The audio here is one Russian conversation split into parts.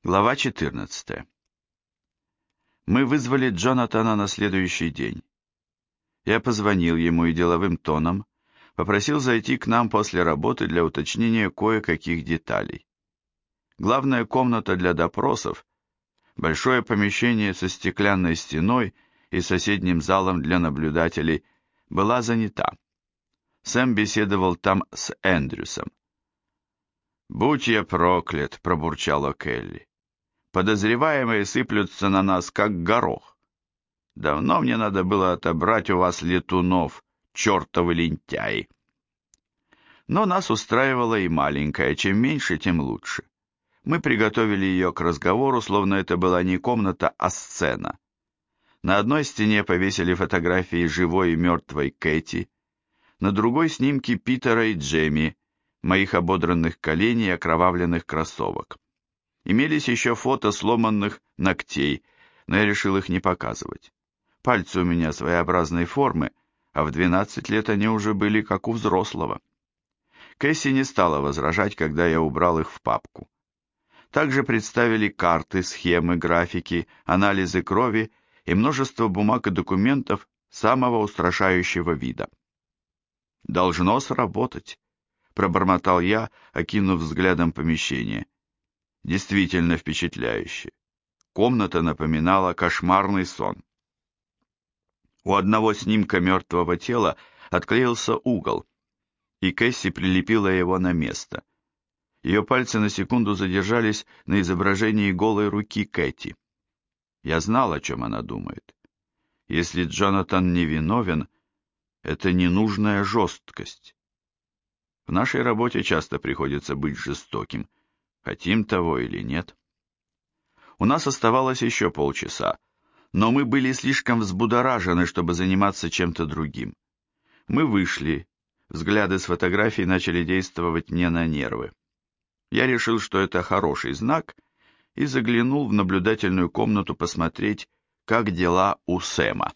Глава 14. Мы вызвали Джонатана на следующий день. Я позвонил ему и деловым тоном попросил зайти к нам после работы для уточнения кое-каких деталей. Главная комната для допросов, большое помещение со стеклянной стеной и соседним залом для наблюдателей, была занята. Сэм беседовал там с Эндрюсом. «Будь я проклят», — пробурчал О'Келли. «Подозреваемые сыплются на нас, как горох. Давно мне надо было отобрать у вас летунов, чертовы лентяи». Но нас устраивала и маленькая, чем меньше, тем лучше. Мы приготовили ее к разговору, словно это была не комната, а сцена. На одной стене повесили фотографии живой и мертвой Кэти, на другой снимки Питера и Джемми, моих ободранных коленей и окровавленных кроссовок. Имелись еще фото сломанных ногтей, но я решил их не показывать. Пальцы у меня своеобразной формы, а в 12 лет они уже были как у взрослого. Кэсси не стала возражать, когда я убрал их в папку. Также представили карты, схемы, графики, анализы крови и множество бумаг и документов самого устрашающего вида. «Должно сработать», — пробормотал я, окинув взглядом помещение. Действительно впечатляюще. Комната напоминала кошмарный сон. У одного снимка мертвого тела отклеился угол, и Кэсси прилепила его на место. Ее пальцы на секунду задержались на изображении голой руки Кэти. Я знал, о чем она думает. Если Джонатан невиновен, это ненужная жесткость. В нашей работе часто приходится быть жестоким, хотим того или нет. У нас оставалось еще полчаса, но мы были слишком взбудоражены, чтобы заниматься чем-то другим. Мы вышли, взгляды с фотографий начали действовать мне на нервы. Я решил, что это хороший знак, и заглянул в наблюдательную комнату посмотреть, как дела у Сэма.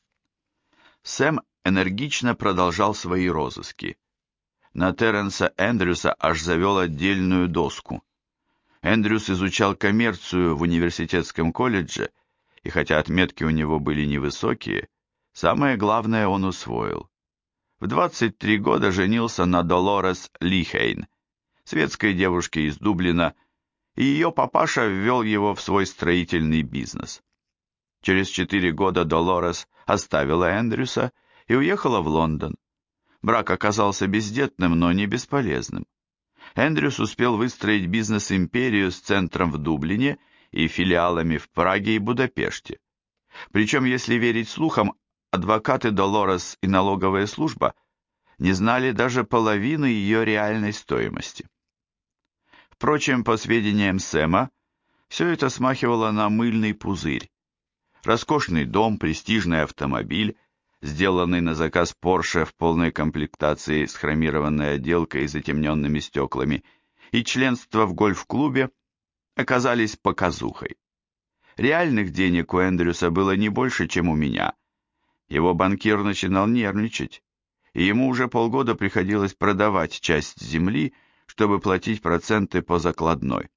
Сэм энергично продолжал свои розыски. На Терренса Эндрюса аж завел отдельную доску. Эндрюс изучал коммерцию в университетском колледже, и хотя отметки у него были невысокие, самое главное он усвоил. В 23 года женился на Долорес Лихейн, светской девушке из Дублина, и ее папаша ввел его в свой строительный бизнес. Через 4 года Долорес оставила Эндрюса и уехала в Лондон. Брак оказался бездетным, но не бесполезным. Эндрюс успел выстроить бизнес-империю с центром в Дублине и филиалами в Праге и Будапеште. Причем, если верить слухам, адвокаты Долорес и налоговая служба не знали даже половины ее реальной стоимости. Впрочем, по сведениям Сэма, все это смахивало на мыльный пузырь. Роскошный дом, престижный автомобиль, сделанный на заказ Porsche в полной комплектации с хромированной отделкой и затемненными стеклами, и членство в гольф-клубе оказались показухой. Реальных денег у Эндрюса было не больше, чем у меня. Его банкир начинал нервничать, и ему уже полгода приходилось продавать часть земли, чтобы платить проценты по закладной.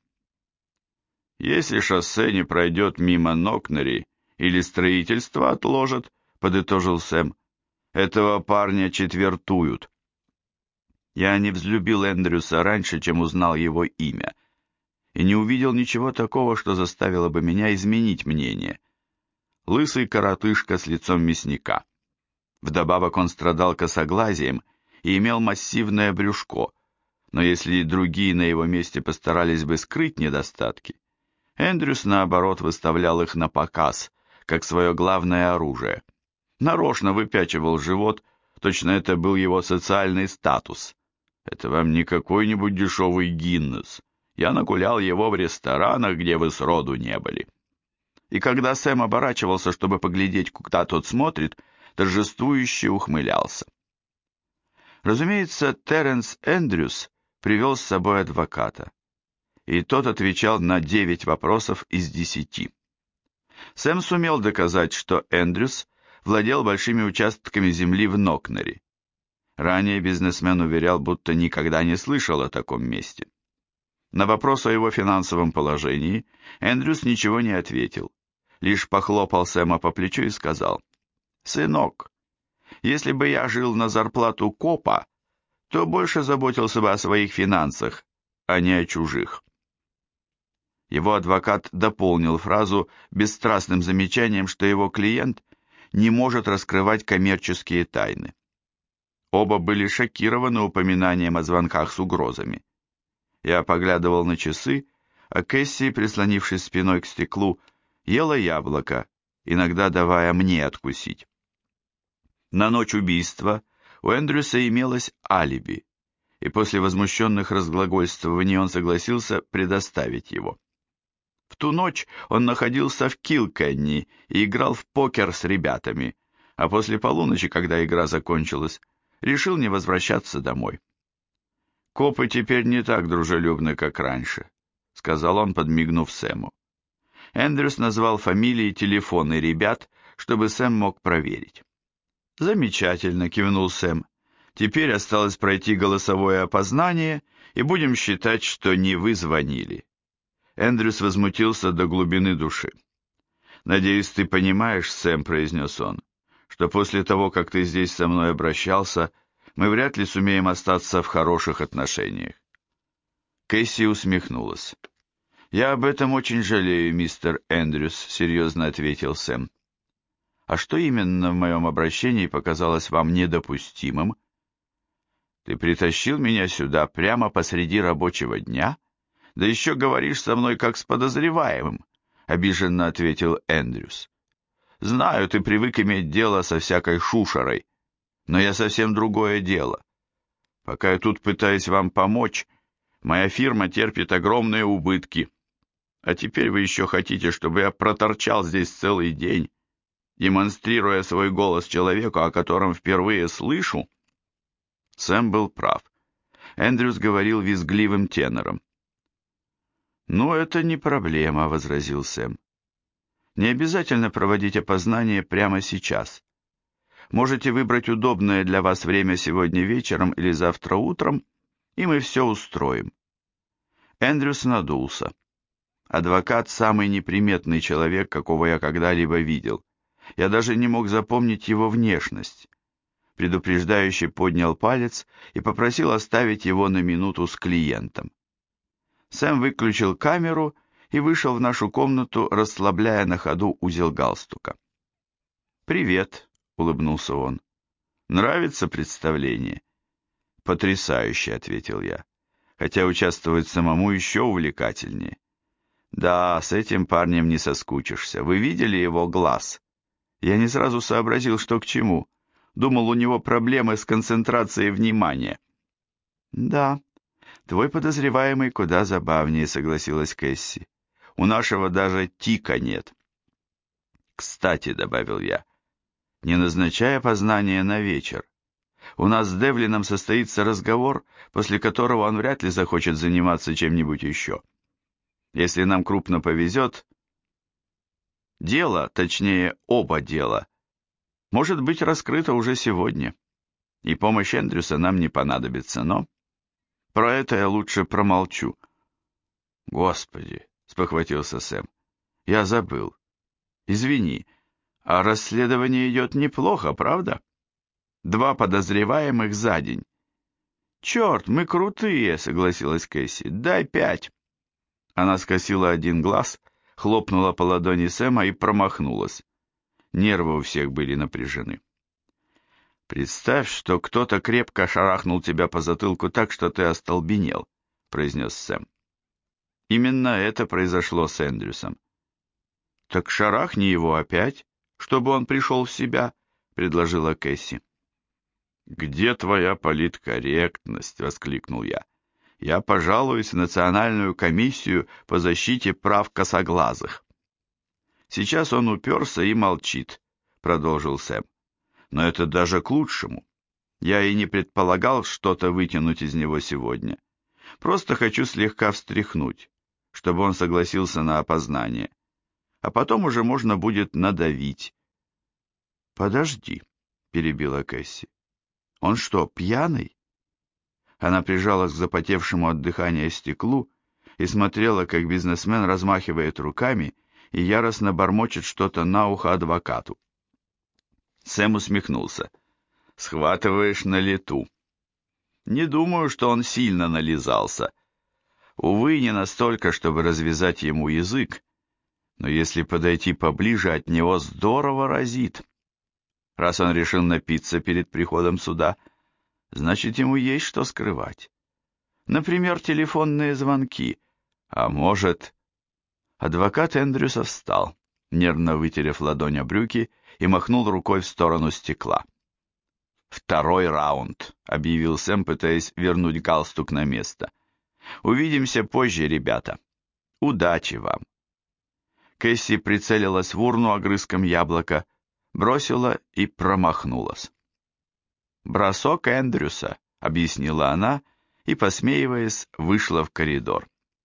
«Если шоссе не пройдет мимо Нокнери или строительство отложат», — подытожил Сэм, — «этого парня четвертуют». Я не взлюбил Эндрюса раньше, чем узнал его имя, и не увидел ничего такого, что заставило бы меня изменить мнение. Лысый коротышка с лицом мясника. Вдобавок он страдал косоглазием и имел массивное брюшко, но если другие на его месте постарались бы скрыть недостатки, Эндрюс, наоборот, выставлял их на показ, как свое главное оружие. Нарочно выпячивал живот, точно это был его социальный статус. Это вам не какой-нибудь дешевый Гиннес. Я нагулял его в ресторанах, где вы сроду не были. И когда Сэм оборачивался, чтобы поглядеть, куда тот смотрит, торжествующе ухмылялся. Разумеется, Терренс Эндрюс привел с собой адвоката, и тот отвечал на 9 вопросов из 10. Сэм сумел доказать, что Эндрюс владел большими участками земли в Нокнери. Ранее бизнесмен уверял, будто никогда не слышал о таком месте. На вопрос о его финансовом положении Эндрюс ничего не ответил, лишь похлопал Сэма по плечу и сказал: «Сынок, если бы я жил на зарплату копа, то больше заботился бы о своих финансах, а не о чужих». Его адвокат дополнил фразу бесстрастным замечанием, что его клиент не может раскрывать коммерческие тайны. Оба были шокированы упоминанием о звонках с угрозами. Я поглядывал на часы, а Кэсси, прислонившись спиной к стеклу, ела яблоко, иногда давая мне откусить. На ночь убийства у Эндрюса имелось алиби, и после возмущенных разглагольствований он согласился предоставить его. В ту ночь он находился в Килкенни и играл в покер с ребятами, а после полуночи, когда игра закончилась, решил не возвращаться домой. «Копы теперь не так дружелюбны, как раньше», — сказал он, подмигнув Сэму. Эндрюс назвал фамилии и телефоны ребят, чтобы Сэм мог проверить. «Замечательно», — кивнул Сэм. «Теперь осталось пройти голосовое опознание, и будем считать, что не вы звонили». Эндрюс возмутился до глубины души. «Надеюсь, ты понимаешь, Сэм», — произнес он, «что после того, как ты здесь со мной обращался, мы вряд ли сумеем остаться в хороших отношениях». Кэсси усмехнулась. «Я об этом очень жалею, мистер Эндрюс», — серьезно ответил Сэм. «А что именно в моем обращении показалось вам недопустимым?» «Ты притащил меня сюда прямо посреди рабочего дня? Да еще говоришь со мной как с подозреваемым», — обиженно ответил Эндрюс. «Знаю, ты привык иметь дело со всякой шушерой, но я совсем другое дело. Пока я тут пытаюсь вам помочь, моя фирма терпит огромные убытки. А теперь вы еще хотите, чтобы я проторчал здесь целый день, демонстрируя свой голос человеку, о котором впервые слышу?» Сэм был прав. Эндрюс говорил визгливым тенором. «Ну, это не проблема», — возразил Сэм. «Не обязательно проводить опознание прямо сейчас. Можете выбрать удобное для вас время сегодня вечером или завтра утром, и мы все устроим». Эндрюс надулся. Адвокат — самый неприметный человек, какого я когда-либо видел. Я даже не мог запомнить его внешность. Предупреждающий поднял палец и попросил оставить его на минуту с клиентом. Сэм выключил камеру и вышел в нашу комнату, расслабляя на ходу узел галстука. «Привет», — улыбнулся он. «Нравится представление?» «Потрясающе», — ответил я, хотя участвовать самому еще увлекательнее. «Да, с этим парнем не соскучишься. Вы видели его глаз?» Я не сразу сообразил, что к чему. Думал, у него проблемы с концентрацией внимания. «Да, твой подозреваемый куда забавнее», — согласилась Кэсси. «У нашего даже тика нет». «Кстати», — добавил я, — «не назначай опознание на вечер. У нас с Девлином состоится разговор, после которого он вряд ли захочет заниматься чем-нибудь еще. Если нам крупно повезет, дело, точнее оба дела, может быть раскрыто уже сегодня, и помощь Эндрюса нам не понадобится, но про это я лучше промолчу». «Господи», — спохватился Сэм, — «я забыл. Извини, а расследование идет неплохо, правда? 2 подозреваемых за день». «Черт, мы крутые», — согласилась Кэсси, — «дай 5». Она скосила один глаз, хлопнула по ладони Сэма и промахнулась. Нервы у всех были напряжены. «Представь, что кто-то крепко шарахнул тебя по затылку так, что ты остолбенел», — произнес Сэм. Именно это произошло с Эндрюсом. «Так шарахни его опять, чтобы он пришел в себя», — предложила Кэсси. «Где твоя политкорректность?» — воскликнул я. «Я пожалуюсь в Национальную комиссию по защите прав косоглазых». «Сейчас он уперся и молчит», — продолжил Сэм. «Но это даже к лучшему. Я и не предполагал что-то вытянуть из него сегодня. Просто хочу слегка встряхнуть, чтобы он согласился на опознание. А потом уже можно будет надавить». «Подожди», — перебила Кэсси. «Он что, пьяный?» Она прижалась к запотевшему от дыхания стеклу и смотрела, как бизнесмен размахивает руками и яростно бормочет что-то на ухо адвокату. Сэм усмехнулся. «Схватываешь на лету». Не думаю, что он сильно нализался. Увы, не настолько, чтобы развязать ему язык, но если подойти поближе, от него здорово разит. Раз он решил напиться перед приходом суда, значит, ему есть что скрывать. Например, телефонные звонки. А может... Адвокат Эндрюса встал, нервно вытерев ладонь о брюки, и махнул рукой в сторону стекла. «Второй раунд», — объявил Сэм, пытаясь вернуть галстук на место. «Увидимся позже, ребята. Удачи вам». Кэсси прицелилась в урну огрызком яблока, бросила и промахнулась. «Бросок Эндрюса», — объяснила она и, посмеиваясь, вышла в коридор.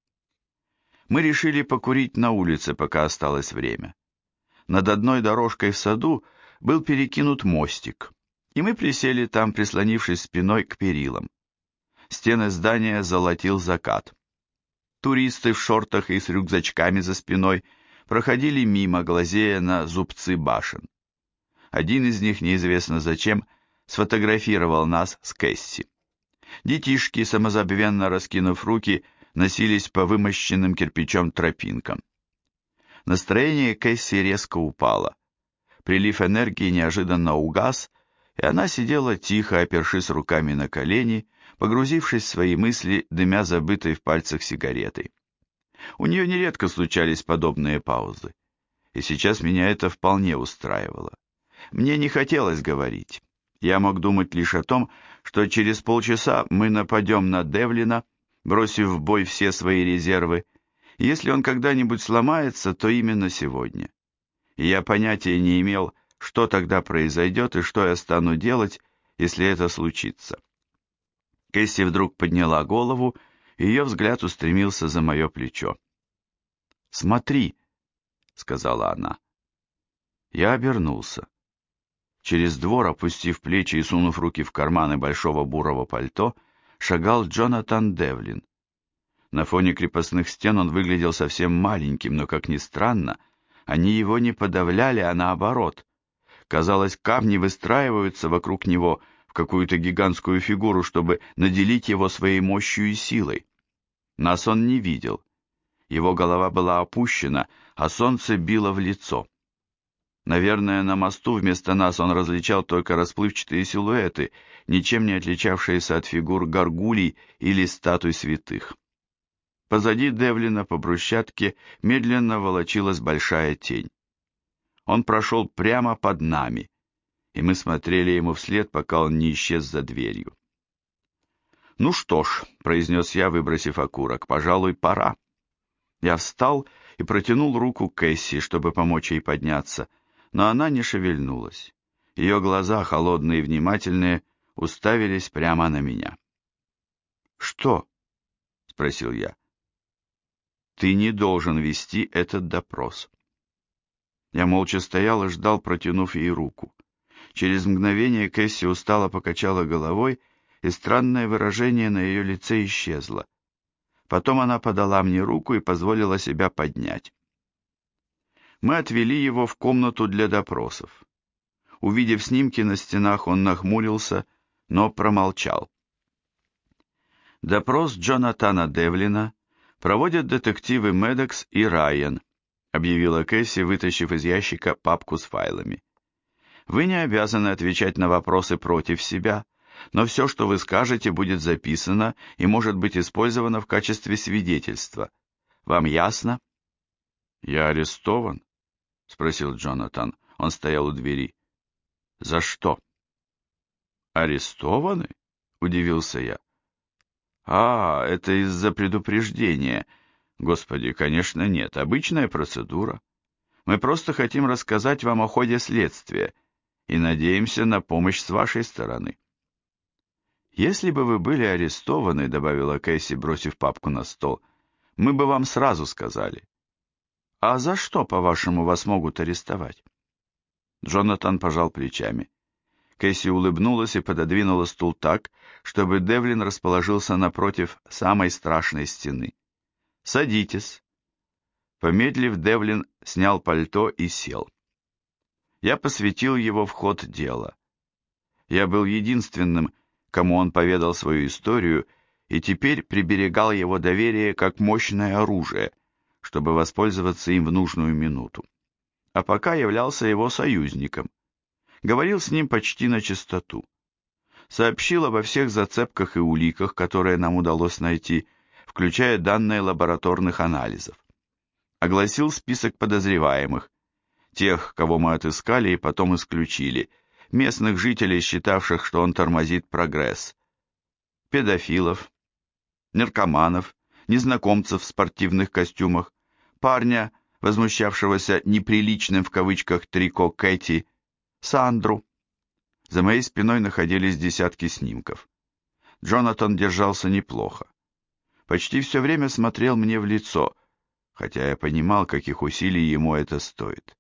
Мы решили покурить на улице, пока осталось время. Над одной дорожкой в саду был перекинут мостик, и мы присели там, прислонившись спиной к перилам. Стены здания золотил закат. Туристы в шортах и с рюкзачками за спиной проходили мимо, глазея на зубцы башен. Один из них, неизвестно зачем, сфотографировал нас с Кэсси. Детишки, самозабвенно раскинув руки, носились по вымощенным кирпичом тропинкам. Настроение Кэсси резко упало. Прилив энергии неожиданно угас, и она сидела тихо, опершись руками на колени, погрузившись в свои мысли, дымя забытой в пальцах сигаретой. У нее нередко случались подобные паузы, и сейчас меня это вполне устраивало. Мне не хотелось говорить. Я мог думать лишь о том, что через полчаса мы нападем на Девлина, бросив в бой все свои резервы, и если он когда-нибудь сломается, то именно сегодня. И я понятия не имел, что тогда произойдет и что я стану делать, если это случится. Кэсси вдруг подняла голову, и ее взгляд устремился за мое плечо. «Смотри», — сказала она. Я обернулся. Через двор, опустив плечи и сунув руки в карманы большого бурого пальто, шагал Джонатан Девлин. На фоне крепостных стен он выглядел совсем маленьким, но, как ни странно, они его не подавляли, а наоборот. Казалось, камни выстраиваются вокруг него в какую-то гигантскую фигуру, чтобы наделить его своей мощью и силой. Нас он не видел. Его голова была опущена, а солнце било в лицо. Наверное, на мосту вместо нас он различал только расплывчатые силуэты, ничем не отличавшиеся от фигур горгулей или статуй святых. Позади Девлина по брусчатке медленно волочилась большая тень. Он прошел прямо под нами, и мы смотрели ему вслед, пока он не исчез за дверью. «Ну что ж», — произнес я, выбросив окурок, — «пожалуй, пора». Я встал и протянул руку Кэсси, чтобы помочь ей подняться, но она не шевельнулась. Ее глаза, холодные и внимательные, уставились прямо на меня. «Что?» — спросил я. «Ты не должен вести этот допрос». Я молча стоял и ждал, протянув ей руку. Через мгновение Кэсси устало покачала головой, и странное выражение на ее лице исчезло. Потом она подала мне руку и позволила себя поднять. Мы отвели его в комнату для допросов. Увидев снимки на стенах, он нахмурился, но промолчал. Допрос Джонатана Девлина проводят детективы Медекс и Райан, объявила Кэсси, вытащив из ящика папку с файлами. Вы не обязаны отвечать на вопросы против себя, но все, что вы скажете, будет записано и может быть использовано в качестве свидетельства. Вам ясно? Я арестован? Спросил Джонатан. Он стоял у двери. За что? Арестованы? Удивился я. А, это из-за предупреждения. Господи, конечно, нет. Обычная процедура. Мы просто хотим рассказать вам о ходе следствия и надеемся на помощь с вашей стороны. Если бы вы были арестованы, добавила Кэсси, бросив папку на стол, мы бы вам сразу сказали. А за что, по-вашему, вас могут арестовать? Джонатан пожал плечами. Кэсси улыбнулась и пододвинула стул так, чтобы Девлин расположился напротив самой страшной стены. «Садитесь». Помедлив, Девлин снял пальто и сел. Я посвятил его в ход дела. Я был единственным, кому он поведал свою историю, и теперь приберегал его доверие как мощное оружие, чтобы воспользоваться им в нужную минуту. А пока являлся его союзником. Говорил с ним почти на чистоту. Сообщил обо всех зацепках и уликах, которые нам удалось найти, включая данные лабораторных анализов. Огласил список подозреваемых, тех, кого мы отыскали и потом исключили, местных жителей, считавших, что он тормозит прогресс, педофилов, наркоманов, незнакомцев в спортивных костюмах, парня, возмущавшегося «неприличным» в кавычках трико Кэти, Сандру. За моей спиной находились десятки снимков. Джонатан держался неплохо. Почти все время смотрел мне в лицо, хотя я понимал, каких усилий ему это стоит.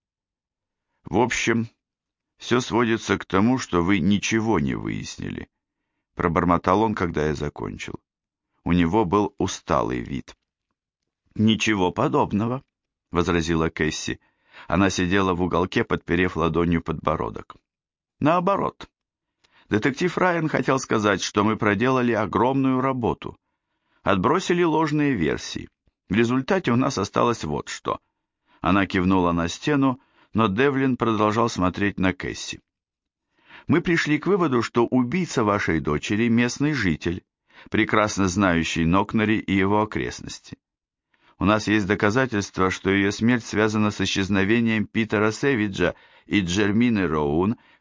В общем, все сводится к тому, что вы ничего не выяснили, пробормотал он, когда я закончил. У него был усталый вид. «Ничего подобного», — возразила Кэсси. Она сидела в уголке, подперев ладонью подбородок. «Наоборот. Детектив Райан хотел сказать, что мы проделали огромную работу. Отбросили ложные версии. В результате у нас осталось вот что». Она кивнула на стену, но Девлин продолжал смотреть на Кэсси. «Мы пришли к выводу, что убийца вашей дочери — местный житель, прекрасно знающий Нокнери и его окрестности. У нас есть доказательства, что ее смерть связана с исчезновением Питера Сэвиджа и Джермины Роун в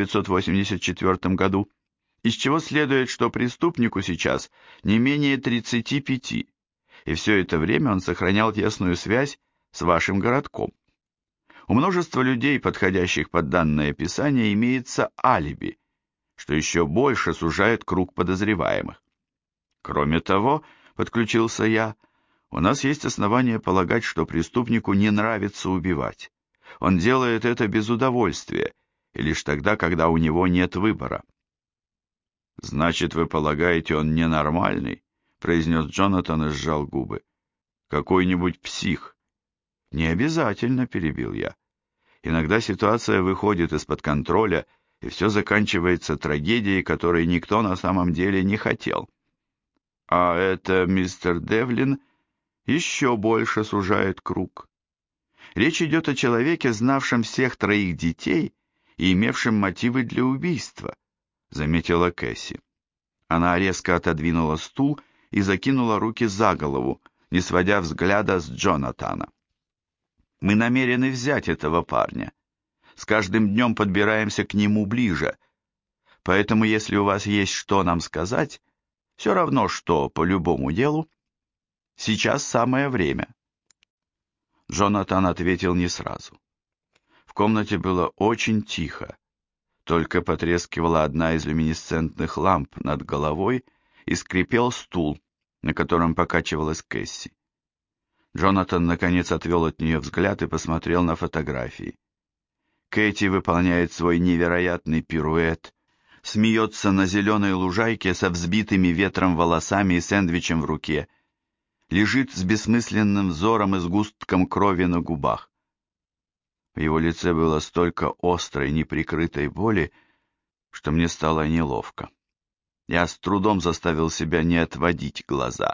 1984 году, из чего следует, что преступнику сейчас не менее 35, и все это время он сохранял тесную связь с вашим городком. У множества людей, подходящих под данное описание, имеется алиби, что еще больше сужает круг подозреваемых. Кроме того, подключился я, у нас есть основания полагать, что преступнику не нравится убивать. Он делает это без удовольствия, и лишь тогда, когда у него нет выбора. «Значит, вы полагаете, он ненормальный?» — произнес Джонатан и сжал губы. «Какой-нибудь псих?» «Не обязательно», — перебил я. «Иногда ситуация выходит из-под контроля, и все заканчивается трагедией, которой никто на самом деле не хотел. А это мистер Девлин еще больше сужает круг. Речь идет о человеке, знавшем всех троих детей и имевшем мотивы для убийства», — заметила Кэсси. Она резко отодвинула стул и закинула руки за голову, не сводя взгляда с Джонатана. «Мы намерены взять этого парня. С каждым днем подбираемся к нему ближе. Поэтому, если у вас есть что нам сказать, все равно что по любому делу, сейчас самое время». Джонатан ответил не сразу. В комнате было очень тихо. Только потрескивала одна из люминесцентных ламп над головой и скрипел стул, на котором покачивалась Кэсси. Джонатан, наконец, отвел от нее взгляд и посмотрел на фотографии. Кэти выполняет свой невероятный пируэт, смеется на зеленой лужайке со взбитыми ветром волосами и сэндвичем в руке, лежит с бессмысленным взором и сгустком крови на губах. В его лице было столько острой, неприкрытой боли, что мне стало неловко. Я с трудом заставил себя не отводить глаза.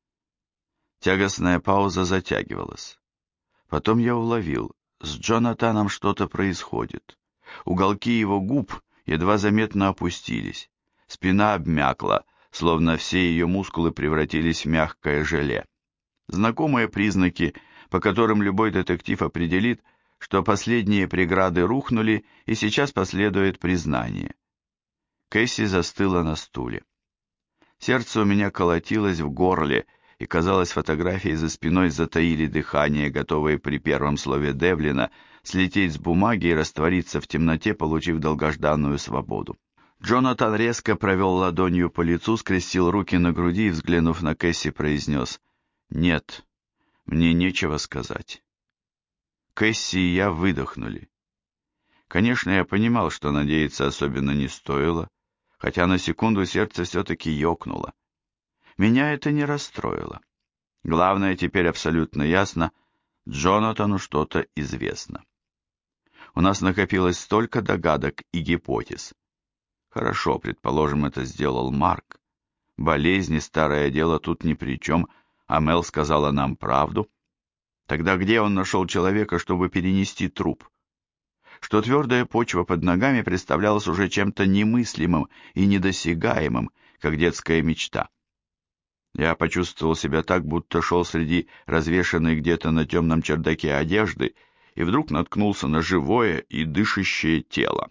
Тягостная пауза затягивалась. Потом я уловил, с Джонатаном что-то происходит. Уголки его губ едва заметно опустились. Спина обмякла, словно все ее мускулы превратились в мягкое желе. Знакомые признаки, по которым любой детектив определит, что последние преграды рухнули, и сейчас последует признание. Кэсси застыла на стуле. Сердце у меня колотилось в горле, и, казалось, фотографии за спиной затаили дыхание, готовые при первом слове Девлина слететь с бумаги и раствориться в темноте, получив долгожданную свободу. Джонатан резко провел ладонью по лицу, скрестил руки на груди и, взглянув на Кэсси, произнес: «Нет, мне нечего сказать». Кэсси и я выдохнули. Конечно, я понимал, что надеяться особенно не стоило, хотя на секунду сердце все-таки ёкнуло. Меня это не расстроило. Главное, теперь абсолютно ясно, Джонатану что-то известно. У нас накопилось столько догадок и гипотез. Хорошо, предположим, это сделал Марк. Болезни, старое дело тут ни при чем, а Мел сказала нам правду. Тогда где он нашел человека, чтобы перенести труп? Что твердая почва под ногами представлялась уже чем-то немыслимым и недосягаемым, как детская мечта. Я почувствовал себя так, будто шел среди развешанной где-то на темном чердаке одежды и вдруг наткнулся на живое и дышащее тело.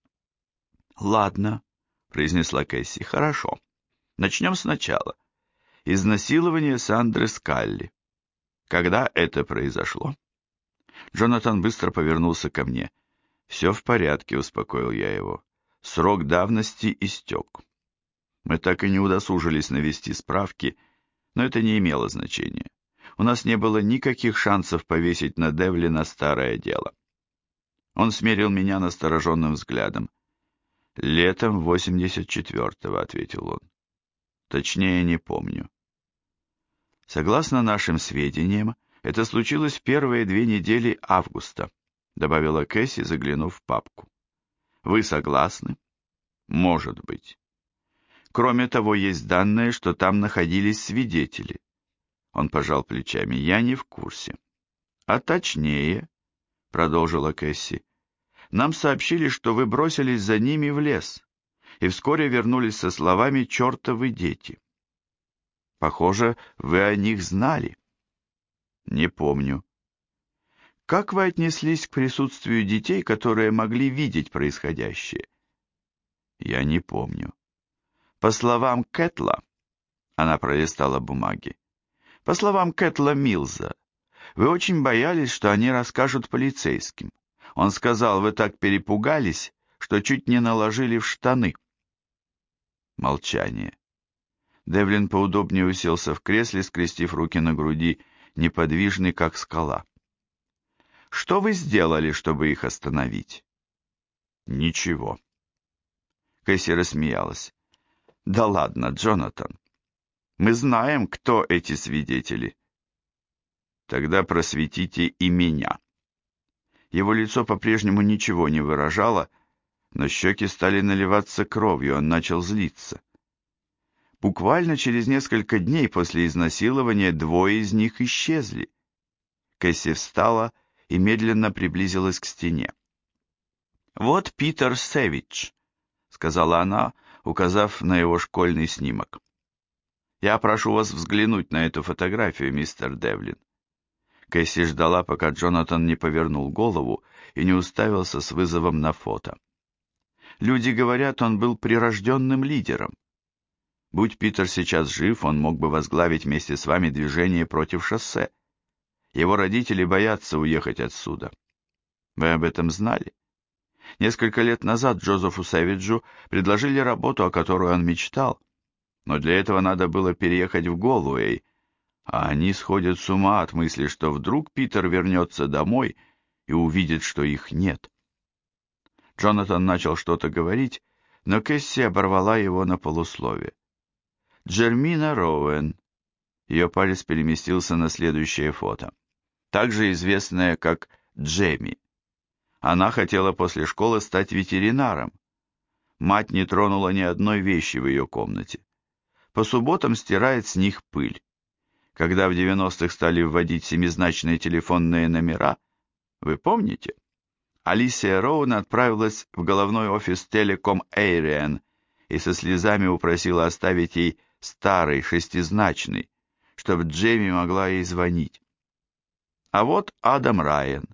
«Ладно», — произнесла Кэсси, — «хорошо. Начнем сначала. Изнасилование Сандры Скалли. Когда это произошло?» Джонатан быстро повернулся ко мне. «Все в порядке», — успокоил я его. «Срок давности истек. Мы так и не удосужились навести справки, но это не имело значения. У нас не было никаких шансов повесить на Девлина старое дело». Он смерил меня настороженным взглядом. «Летом 84-го», — ответил он. «Точнее, не помню». «Согласно нашим сведениям, это случилось в первые 2 недели августа», — добавила Кэсси, заглянув в папку. «Вы согласны?» «Может быть. Кроме того, есть данные, что там находились свидетели». Он пожал плечами. «Я не в курсе». «А точнее», — продолжила Кэсси, — «нам сообщили, что вы бросились за ними в лес и вскоре вернулись со словами «чертовы дети». Похоже, вы о них знали». «Не помню». «Как вы отнеслись к присутствию детей, которые могли видеть происходящее?» «Я не помню». «По словам Кэтла», — она пролистала бумаги, — «по словам Кэтла Милза, вы очень боялись, что они расскажут полицейским. Он сказал, вы так перепугались, что чуть не наложили в штаны». Молчание. Девлин поудобнее уселся в кресле, скрестив руки на груди, неподвижный, как скала. «Что вы сделали, чтобы их остановить?» «Ничего». Кэсси рассмеялась. «Да ладно, Джонатан. Мы знаем, кто эти свидетели». «Тогда просветите и меня». Его лицо по-прежнему ничего не выражало, но щеки стали наливаться кровью, он начал злиться. Буквально через несколько дней после изнасилования 2 из них исчезли. Кэсси встала и медленно приблизилась к стене. «Вот Питер Сэвидж», — сказала она, указав на его школьный снимок. «Я прошу вас взглянуть на эту фотографию, мистер Девлин». Кэсси ждала, пока Джонатан не повернул голову и не уставился с вызовом на фото. «Люди говорят, он был прирожденным лидером. Будь Питер сейчас жив, он мог бы возглавить вместе с вами движение против шоссе. Его родители боятся уехать отсюда. Вы об этом знали? Несколько лет назад Джозефу Сэвиджу предложили работу, о которой он мечтал, но для этого надо было переехать в Голуэй, а они сходят с ума от мысли, что вдруг Питер вернется домой и увидит, что их нет». Джонатан начал что-то говорить, но Кэсси оборвала его на полуслове. Джермина Роуэн. Ее палец переместился на следующее фото. Также известная как Джемми. Она хотела после школы стать ветеринаром. Мать не тронула ни одной вещи в ее комнате. По субботам стирает с них пыль. Когда в 90-х стали вводить семизначные телефонные номера, вы помните? Алисия Роуэн отправилась в головной офис Telecom Ariane и со слезами упросила оставить ей старый, шестизначный, чтобы Джейми могла ей звонить. А вот Адам Райан.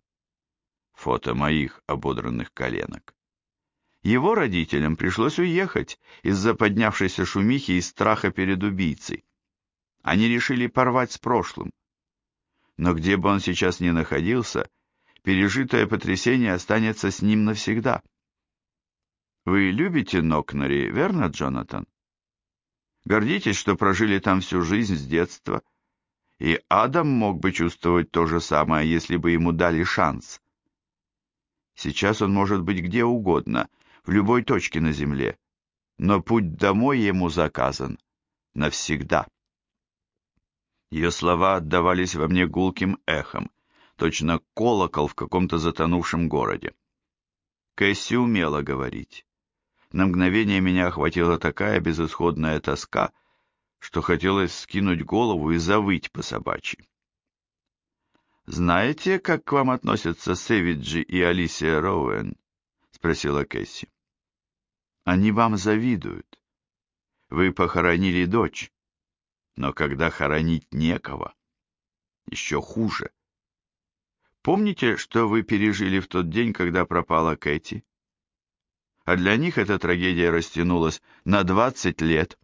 Фото моих ободранных коленок. Его родителям пришлось уехать из-за поднявшейся шумихи и страха перед убийцей. Они решили порвать с прошлым. Но где бы он сейчас ни находился, пережитое потрясение останется с ним навсегда. Вы любите Нокнери, верно, Джонатан? Гордитесь, что прожили там всю жизнь с детства, и Адам мог бы чувствовать то же самое, если бы ему дали шанс. Сейчас он может быть где угодно, в любой точке на земле, но путь домой ему заказан навсегда. Ее слова отдавались во мне гулким эхом, точно колокол в каком-то затонувшем городе. Кэсси умела говорить. На мгновение меня охватила такая безысходная тоска, что хотелось скинуть голову и завыть по-собачьи. «Знаете, как к вам относятся Сэвиджи и Алисия Роуэн?» — спросила Кэсси. «Они вам завидуют. Вы похоронили дочь, но когда хоронить некого, еще хуже. Помните, что вы пережили в тот день, когда пропала Кэти? А для них эта трагедия растянулась на 20 лет.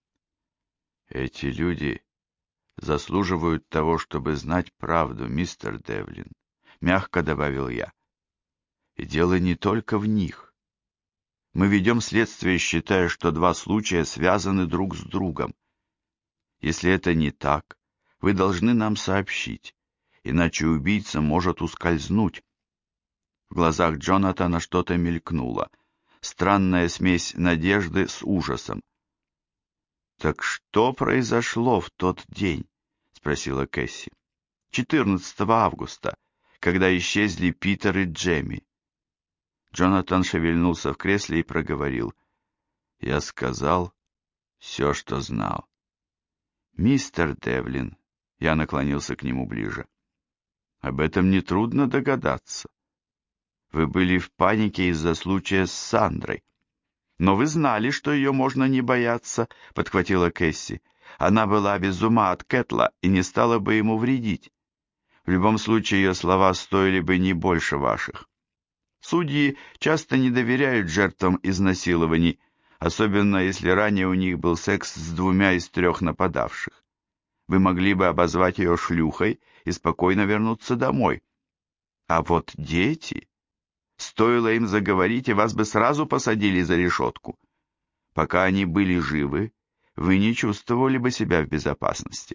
Эти люди заслуживают того, чтобы знать правду, мистер Девлин, мягко добавил я. И дело не только в них. Мы ведем следствие, считая, что два случая связаны друг с другом. Если это не так, вы должны нам сообщить, иначе убийца может ускользнуть. В глазах Джонатана что-то мелькнуло. Странная смесь надежды с ужасом. «Так что произошло в тот день?» — спросила Кэсси. 14 августа, когда исчезли Питер и Джемми. Джонатан шевельнулся в кресле и проговорил. «Я сказал все, что знал». «Мистер Девлин», — я наклонился к нему ближе, — «об этом нетрудно догадаться. Вы были в панике из-за случая с Сандрой. Но вы знали, что ее можно не бояться», — подхватила Кэсси. «Она была без ума от Кэтла и не стала бы ему вредить. В любом случае ее слова стоили бы не больше ваших. Судьи часто не доверяют жертвам изнасилований, особенно если ранее у них был секс с 2 из 3 нападавших. Вы могли бы обозвать ее шлюхой и спокойно вернуться домой. А вот дети... Стоило им заговорить, и вас бы сразу посадили за решетку. Пока они были живы, вы не чувствовали бы себя в безопасности».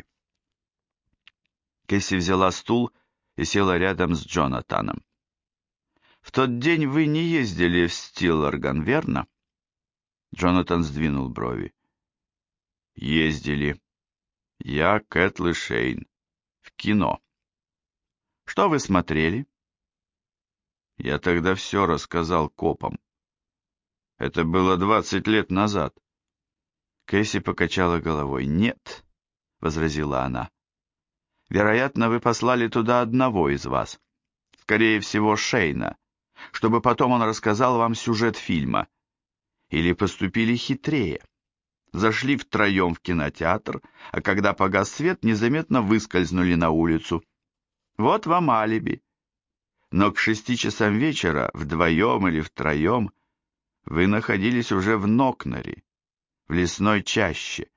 Кэсси взяла стул и села рядом с Джонатаном. «В тот день вы не ездили в Стилларган, верно?» Джонатан сдвинул брови. «Ездили. Я, Кэтл и Шейн. В кино». «Что вы смотрели?» Я тогда все рассказал копам. Это было 20 лет назад. Кэсси покачала головой. «Нет», — возразила она. «Вероятно, вы послали туда одного из вас. Скорее всего, Шейна, чтобы потом он рассказал вам сюжет фильма. Или поступили хитрее. Зашли втроем в кинотеатр, а когда погас свет, незаметно выскользнули на улицу. Вот вам алиби. Но к 6 часам вечера, вдвоем или втроем, вы находились уже в Нокнери, в лесной чаще».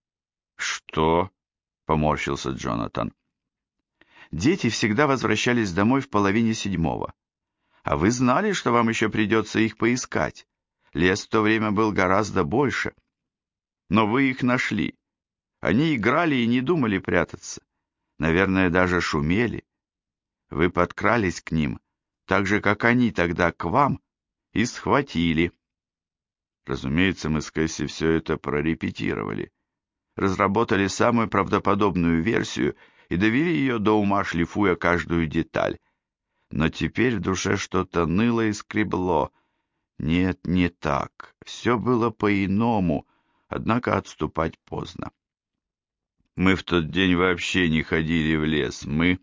«Что?» — поморщился Джонатан. «Дети всегда возвращались домой в половине 7. А вы знали, что вам еще придется их поискать. Лес в то время был гораздо больше. Но вы их нашли. Они играли и не думали прятаться. Наверное, даже шумели. Вы подкрались к ним, так же, как они тогда к вам, и схватили». Разумеется, мы с Кэсси все это прорепетировали. Разработали самую правдоподобную версию и довели ее до ума, шлифуя каждую деталь. Но теперь в душе что-то ныло и скребло. Нет, не так. Все было по-иному, однако отступать поздно. Мы в тот день вообще не ходили в лес.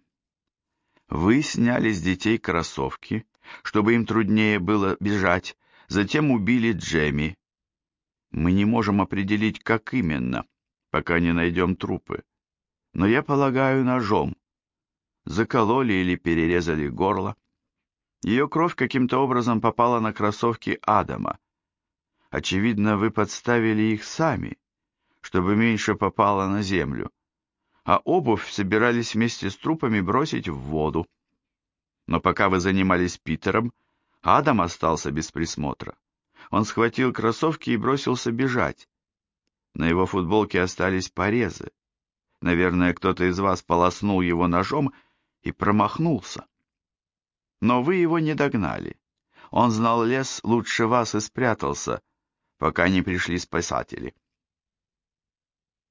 Вы сняли с детей кроссовки, чтобы им труднее было бежать, затем убили Джемми. Мы не можем определить, как именно, пока не найдем трупы. Но я полагаю, ножом. Закололи или перерезали горло. Ее кровь каким-то образом попала на кроссовки Адама. Очевидно, вы подставили их сами, чтобы меньше попало на землю, а обувь собирались вместе с трупами бросить в воду. Но пока вы занимались Питером, Адам остался без присмотра. Он схватил кроссовки и бросился бежать. На его футболке остались порезы. Наверное, кто-то из вас полоснул его ножом и промахнулся. Но вы его не догнали. Он знал лес лучше вас и спрятался, пока не пришли спасатели.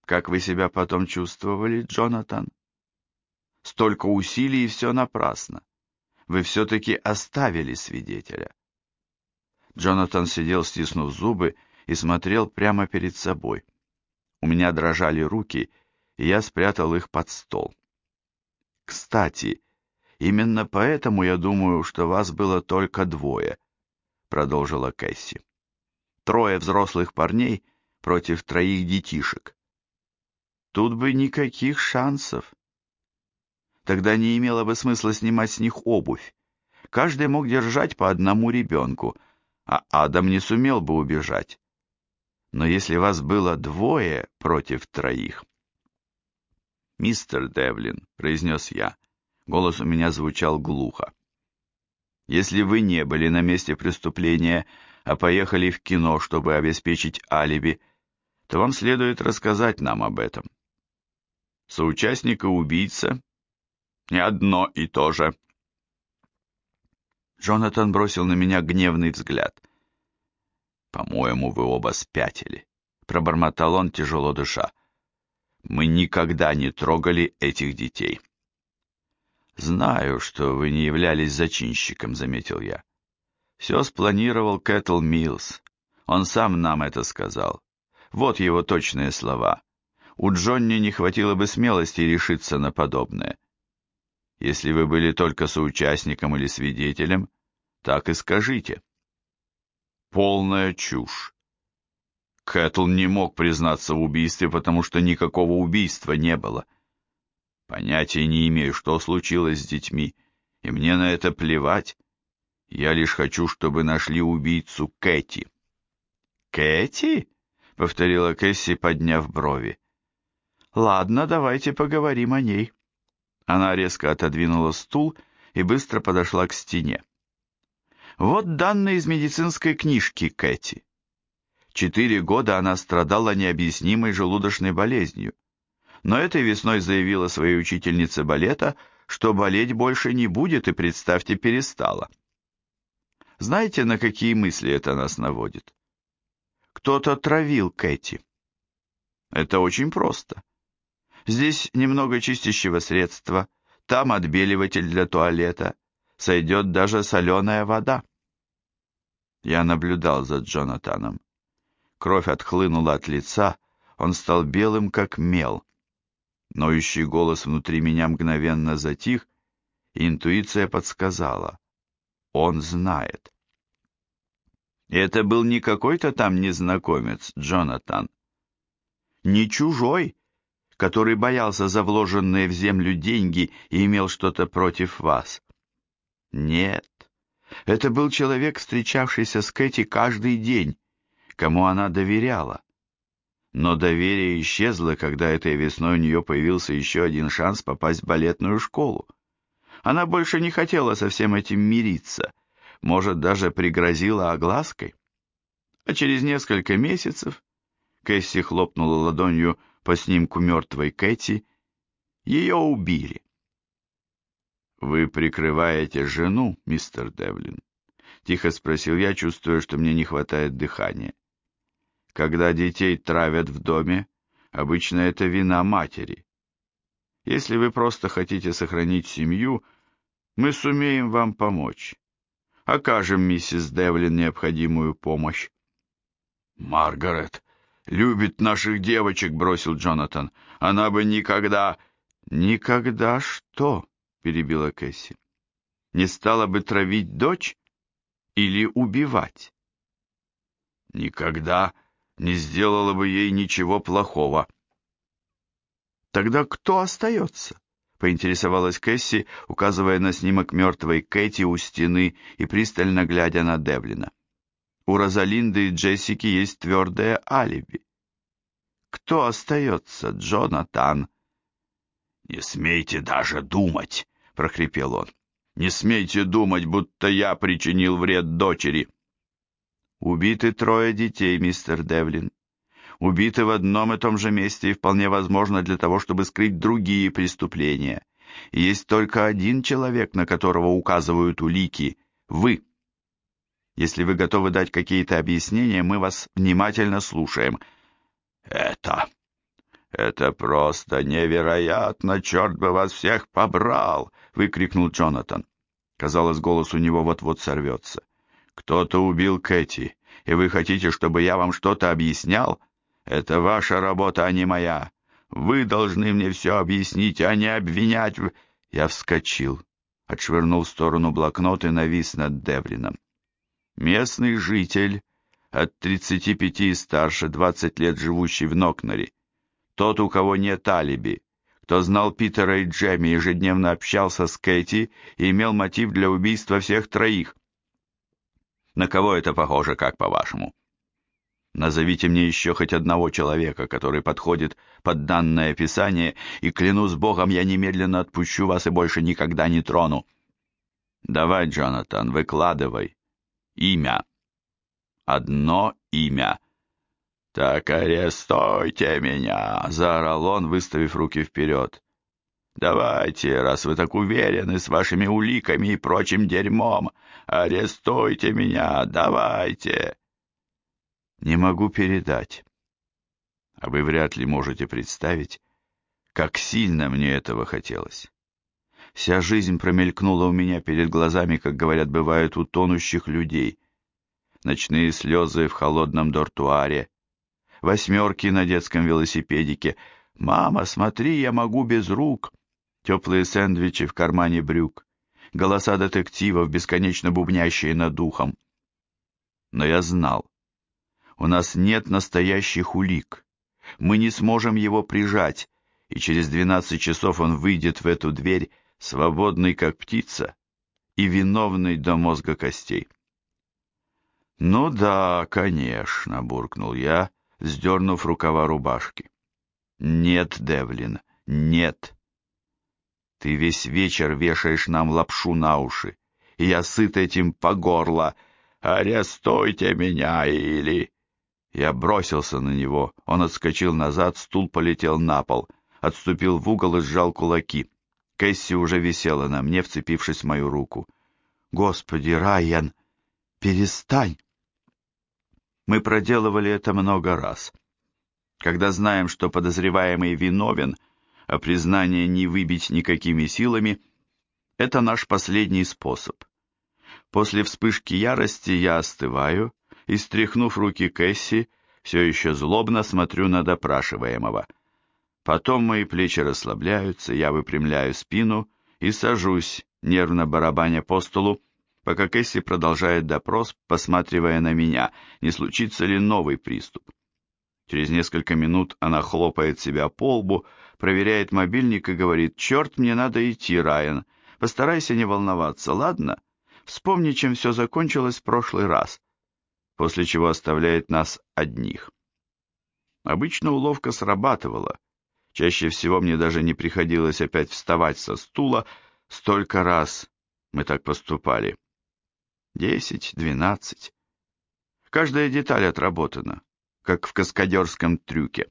Как вы себя потом чувствовали, Джонатан? Столько усилий, и все напрасно. Вы все-таки оставили свидетеля. Джонатан сидел, стиснув зубы, и смотрел прямо перед собой. У меня дрожали руки, и я спрятал их под стол. «Кстати, именно поэтому я думаю, что вас было только двое», — продолжила Кэсси. «Трое взрослых парней против троих детишек. Тут бы никаких шансов. Тогда не имело бы смысла снимать с них обувь. Каждый мог держать по одному ребенку, а Адам не сумел бы убежать. Но если вас было двое против троих...» «Мистер Девлин», — произнес я, голос у меня звучал глухо. «Если вы не были на месте преступления, а поехали в кино, чтобы обеспечить алиби, то вам следует рассказать нам об этом. Соучастник и убийца — не одно и то же». Джонатан бросил на меня гневный взгляд. «По-моему, вы оба спятили», — пробормотал он, тяжело дыша. «Мы никогда не трогали этих детей». «Знаю, что вы не являлись зачинщиком», — заметил я. «Все спланировал Кэтл Миллс. Он сам нам это сказал. Вот его точные слова. У Джонни не хватило бы смелости решиться на подобное. Если вы были только соучастником или свидетелем, так и скажите». Полная чушь. Кэтл не мог признаться в убийстве, потому что никакого убийства не было. Понятия не имею, что случилось с детьми, и мне на это плевать. Я лишь хочу, чтобы нашли убийцу Кэти. «Кэти?» — повторила Кэсси, подняв брови. «Ладно, давайте поговорим о ней». Она резко отодвинула стул и быстро подошла к стене. «Вот данные из медицинской книжки Кэти. 4 года она страдала необъяснимой желудочной болезнью, но этой весной заявила своей учительнице балета, что болеть больше не будет и, представьте, перестала. Знаете, на какие мысли это нас наводит? Кто-то травил Кэти. Это очень просто. Здесь немного чистящего средства, там отбеливатель для туалета, сойдет даже соленая вода». Я наблюдал за Джонатаном. Кровь отхлынула от лица, он стал белым, как мел. Ноющий голос внутри меня мгновенно затих, и интуиция подсказала. Он знает. И это был не какой-то там незнакомец, Джонатан. Не чужой, который боялся за вложенные в землю деньги и имел что-то против вас. Нет, это был человек, встречавшийся с Кэти каждый день, кому она доверяла. Но доверие исчезло, когда этой весной у нее появился еще один шанс попасть в балетную школу. Она больше не хотела со всем этим мириться, может, даже пригрозила оглаской. А через несколько месяцев, Кэсси хлопнула ладонью по снимку мертвой Кэти, ее убили. «Вы прикрываете жену, мистер Девлин?» — тихо спросил я, чувствуя, что мне не хватает дыхания. «Когда детей травят в доме, обычно это вина матери. Если вы просто хотите сохранить семью, мы сумеем вам помочь. Окажем миссис Девлин необходимую помощь». «Маргарет любит наших девочек», — бросил Джонатан. «Она бы никогда...» «Никогда что?» — перебила Кэсси. «Не стала бы травить дочь или убивать?» «Никогда не сделала бы ей ничего плохого». «Тогда кто остается?» — поинтересовалась Кэсси, указывая на снимок мертвой Кэти у стены и пристально глядя на Девлина. «У Розалинды и Джессики есть твердое алиби. Кто остается, Джонатан?» «Не смейте даже думать!» — прохрипел он. «Не смейте думать, будто я причинил вред дочери!» «Убиты 3 детей, мистер Девлин. Убиты в одном и том же месте и вполне возможно для того, чтобы скрыть другие преступления. И есть только один человек, на которого указывают улики — вы. Если вы готовы дать какие-то объяснения, мы вас внимательно слушаем». «Это просто невероятно! Черт бы вас всех побрал!» — выкрикнул Джонатан. Казалось, голос у него вот-вот сорвется. «Кто-то убил Кэти, и вы хотите, чтобы я вам что-то объяснял? Это ваша работа, а не моя. Вы должны мне все объяснить, а не обвинять в...» Я вскочил, отшвырнул в сторону блокнот и навис над Девлином. Местный житель, от 35 и старше, 20 лет живущий в Нокнере. Тот, у кого нет алиби, кто знал Питера и Джемми, ежедневно общался с Кэти и имел мотив для убийства всех троих. На кого это похоже, как по-вашему? Назовите мне еще хоть одного человека, который подходит под данное описание, и, клянусь Богом, я немедленно отпущу вас и больше никогда не трону. Давай, Джонатан, выкладывай. Имя. Одно имя. «Так арестуйте меня!» — заорал он, выставив руки вперед. «Давайте, раз вы так уверены с вашими уликами и прочим дерьмом, арестуйте меня, давайте!» Не могу передать. А вы вряд ли можете представить, как сильно мне этого хотелось. Вся жизнь промелькнула у меня перед глазами, как говорят, бывает у тонущих людей. Ночные слезы в холодном дортуаре, восьмерки на детском велосипедике. «Мама, смотри, я могу без рук!» Теплые сэндвичи в кармане брюк. Голоса детективов, бесконечно бубнящие над ухом. Но я знал, у нас нет настоящих улик. Мы не сможем его прижать, и через 12 часов он выйдет в эту дверь, свободный как птица и виновный до мозга костей. «Ну да, конечно», — буркнул я, сдернув рукава рубашки. «Нет, Девлин, нет. Ты весь вечер вешаешь нам лапшу на уши, и я сыт этим по горло. Арестуйте меня или...» Я бросился на него, он отскочил назад, стул полетел на пол, отступил в угол и сжал кулаки. Кэсси уже висела на мне, вцепившись в мою руку. «Господи, Райан, перестань!» Мы проделывали это много раз. Когда знаем, что подозреваемый виновен, а признание не выбить никакими силами, это наш последний способ. После вспышки ярости я остываю и, стряхнув руки Кэсси, все еще злобно смотрю на допрашиваемого. Потом мои плечи расслабляются, я выпрямляю спину и сажусь, нервно барабаня по столу, пока Кэсси продолжает допрос, посматривая на меня, не случится ли новый приступ. Через несколько минут она хлопает себя по лбу, проверяет мобильник и говорит: «Черт, мне надо идти, Райан. Постарайся не волноваться, ладно? Вспомни, чем все закончилось в прошлый раз», после чего оставляет нас одних. Обычно уловка срабатывала. Чаще всего мне даже не приходилось опять вставать со стула, столько раз мы так поступали. 10, 12. Каждая деталь отработана, как в каскадерском трюке.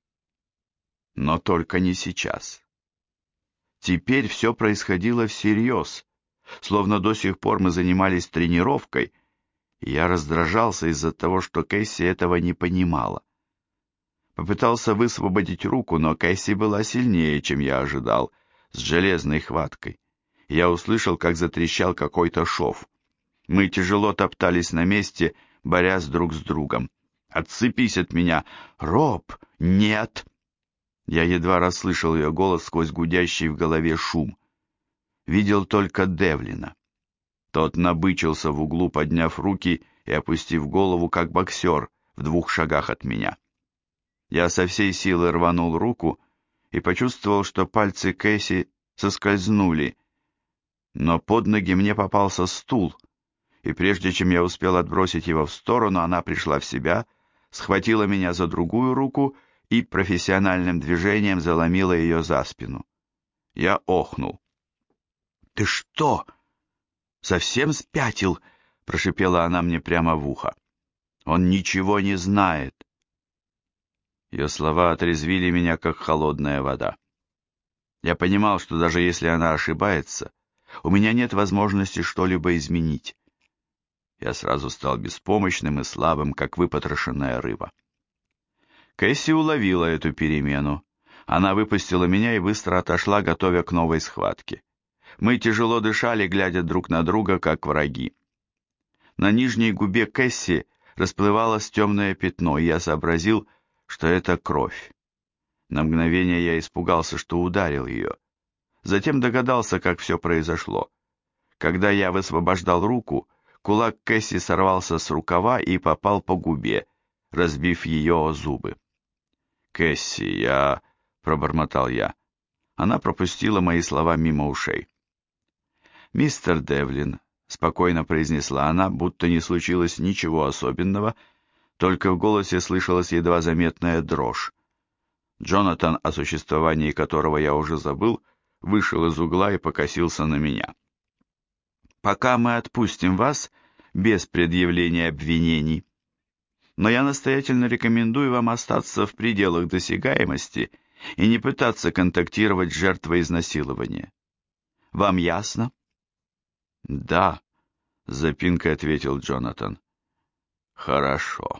Но только не сейчас. Теперь все происходило всерьез, словно до сих пор мы занимались тренировкой, и я раздражался из-за того, что Кэсси этого не понимала. Попытался высвободить руку, но Кэсси была сильнее, чем я ожидал, с железной хваткой. Я услышал, как затрещал какой-то шов. Мы тяжело топтались на месте, борясь друг с другом. «Отцепись от меня!» «Роб, нет!» Я едва расслышал ее голос сквозь гудящий в голове шум. Видел только Девлина. Тот набычился в углу, подняв руки и опустив голову, как боксер, в 2 шагах от меня. Я со всей силы рванул руку и почувствовал, что пальцы Кэсси соскользнули, но под ноги мне попался стул, и прежде чем я успел отбросить его в сторону, она пришла в себя, схватила меня за другую руку и профессиональным движением заломила ее за спину. Я охнул. «Ты что, совсем спятил?» — прошипела она мне прямо в ухо. «Он ничего не знает». Ее слова отрезвили меня, как холодная вода. Я понимал, что даже если она ошибается, у меня нет возможности что-либо изменить. Я сразу стал беспомощным и слабым, как выпотрошенная рыба. Кэсси уловила эту перемену. Она выпустила меня и быстро отошла, готовя к новой схватке. Мы тяжело дышали, глядя друг на друга, как враги. На нижней губе Кэсси расплывалось темное пятно, и я сообразил, что это кровь. На мгновение я испугался, что ударил ее. Затем догадался, как все произошло. Когда я высвобождал руку, кулак Кэсси сорвался с рукава и попал по губе, разбив ее о зубы. «Кэсси, я...» — пробормотал я. Она пропустила мои слова мимо ушей. «Мистер Девлин», — спокойно произнесла она, будто не случилось ничего особенного, только в голосе слышалась едва заметная дрожь. Джонатан, о существовании которого я уже забыл, вышел из угла и покосился на меня. «Пока мы отпустим вас без предъявления обвинений, но я настоятельно рекомендую вам остаться в пределах досягаемости и не пытаться контактировать с жертвой изнасилования. Вам ясно?» «Да», — с запинкой ответил Джонатан. «Хорошо».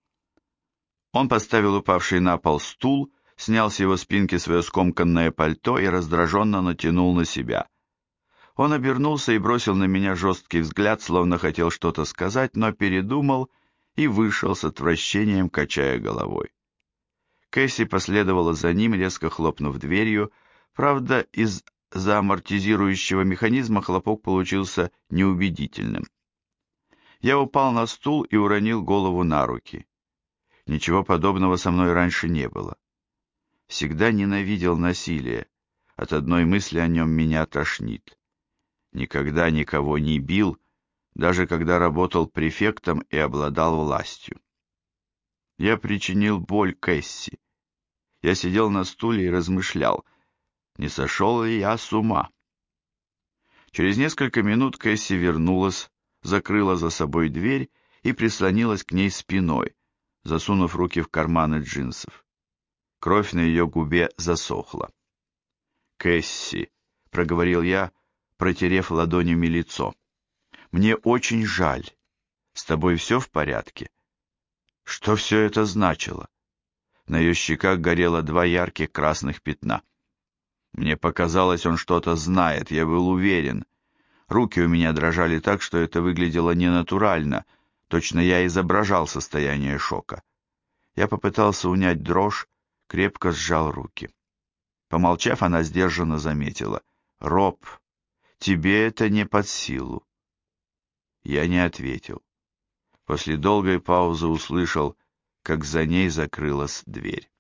Он поставил упавший на пол стул, снял с его спинки свое скомканное пальто и раздраженно натянул на себя. Он обернулся и бросил на меня жесткий взгляд, словно хотел что-то сказать, но передумал и вышел с отвращением, качая головой. Кэсси последовала за ним, резко хлопнув дверью. Правда, из-за амортизирующего механизма хлопок получился неубедительным. Я упал на стул и уронил голову на руки. Ничего подобного со мной раньше не было. Всегда ненавидел насилие. От одной мысли о нем меня тошнит. Никогда никого не бил, даже когда работал префектом и обладал властью. Я причинил боль Кэсси. Я сидел на стуле и размышлял, не сошел ли я с ума. Через несколько минут Кэсси вернулась, закрыла за собой дверь и прислонилась к ней спиной, засунув руки в карманы джинсов. Кровь на ее губе засохла. «Кэсси», — проговорил я, протерев ладонями лицо, — «мне очень жаль. С тобой все в порядке?» Что все это значило? На ее щеках горело 2 ярких красных пятна. Мне показалось, он что-то знает, я был уверен. Руки у меня дрожали так, что это выглядело ненатурально, точно я изображал состояние шока. Я попытался унять дрожь, крепко сжал руки. Помолчав, она сдержанно заметила: «Роб, тебе это не под силу». Я не ответил. После долгой паузы услышал, как за ней закрылась дверь.